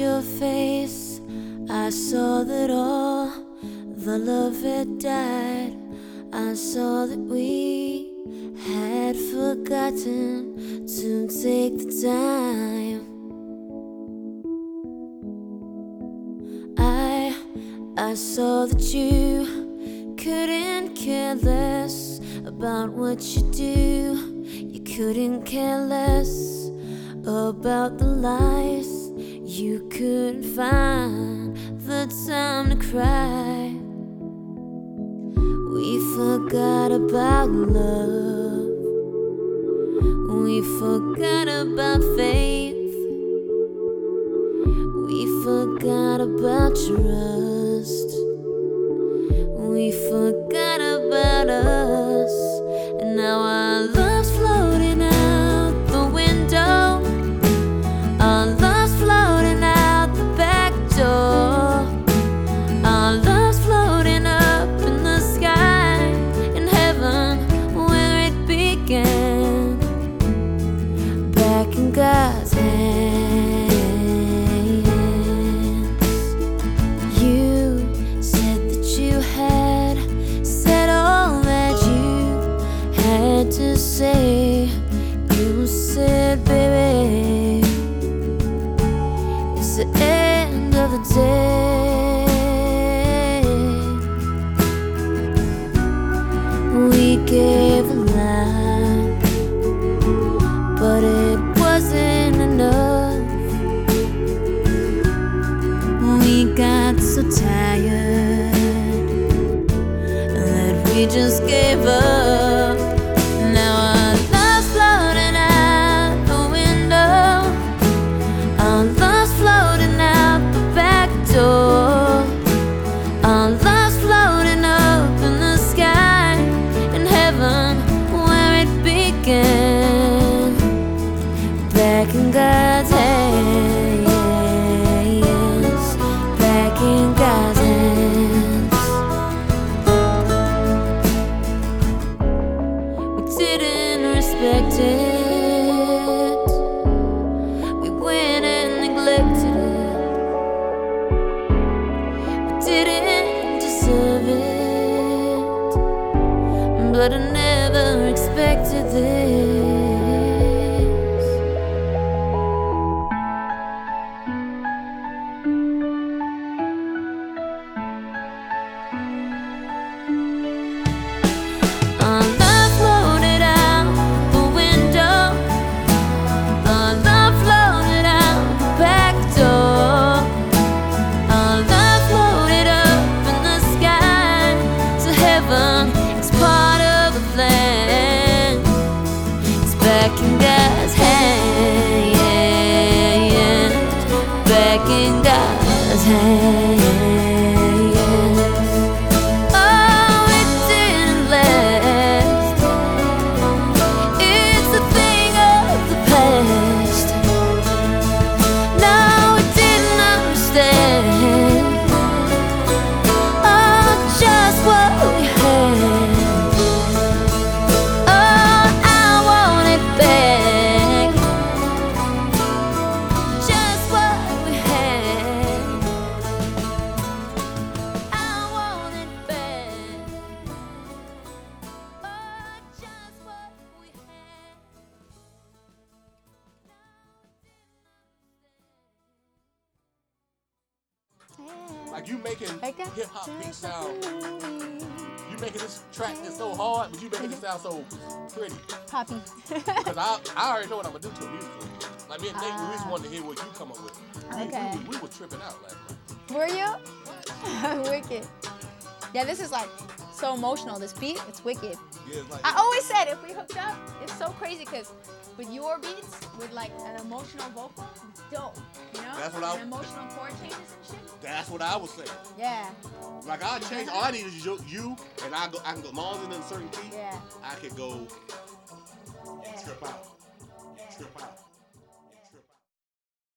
your face, I saw that all the love had died. I saw that we had forgotten to take the time. I saw that you couldn't care less about what you do. You couldn't care less about the lies. You couldn't find the time to cry. We forgot about love. We forgot about faith. We forgot about trust. We forgot about us. And now our love's floating out the window. Our love's floating out the back door. Our love's floating up in the sky, in heaven where it began. Back in God's hands. You said that you had said all that you had to say. You said, baby, it's the end of the day. We gave a lie, but it wasn't enough. We got so tired that we just gave up. Now our love's floating out the window. Our love's floating out the back door. Our love's floating up in the sky, in heaven where it began. Back in God's hands. Back in God's hands. We didn't respect it. We went and neglected it. We didn't deserve it, but I never expected this. Our love floated out the window. Our love floated out the back door. Our love floated up in the sky to heaven. It's part of the plan. It's back in God's hands. Back in God's hands. Oh, it didn't last. It's a thing of the past. No, it didn't understand. Oh, just what we had. Oh, I want it back. Just what we had. I want it back. Oh, just what we had. Like you making I got hip hop beats sound. just You making this track that's so hard, but you making it sound so pretty. Poppy. Because I already know what I'm gonna do to it musically. Like me and Nate, we just wanted to hear what you come up with. Okay. We were tripping out last night. Were you? Wicked. Yeah, this is like so emotional. This beat, it's wicked. Yeah, it's like I always said if we hooked up, it's so crazy because with your beats, with like an emotional vocal, it's dope. You know? That's what I- And emotional chord changes and shit. that's what I was saying. Yeah. Like I change, all I need is you, and I can go. As long as it's in a certain key, Yeah. I could go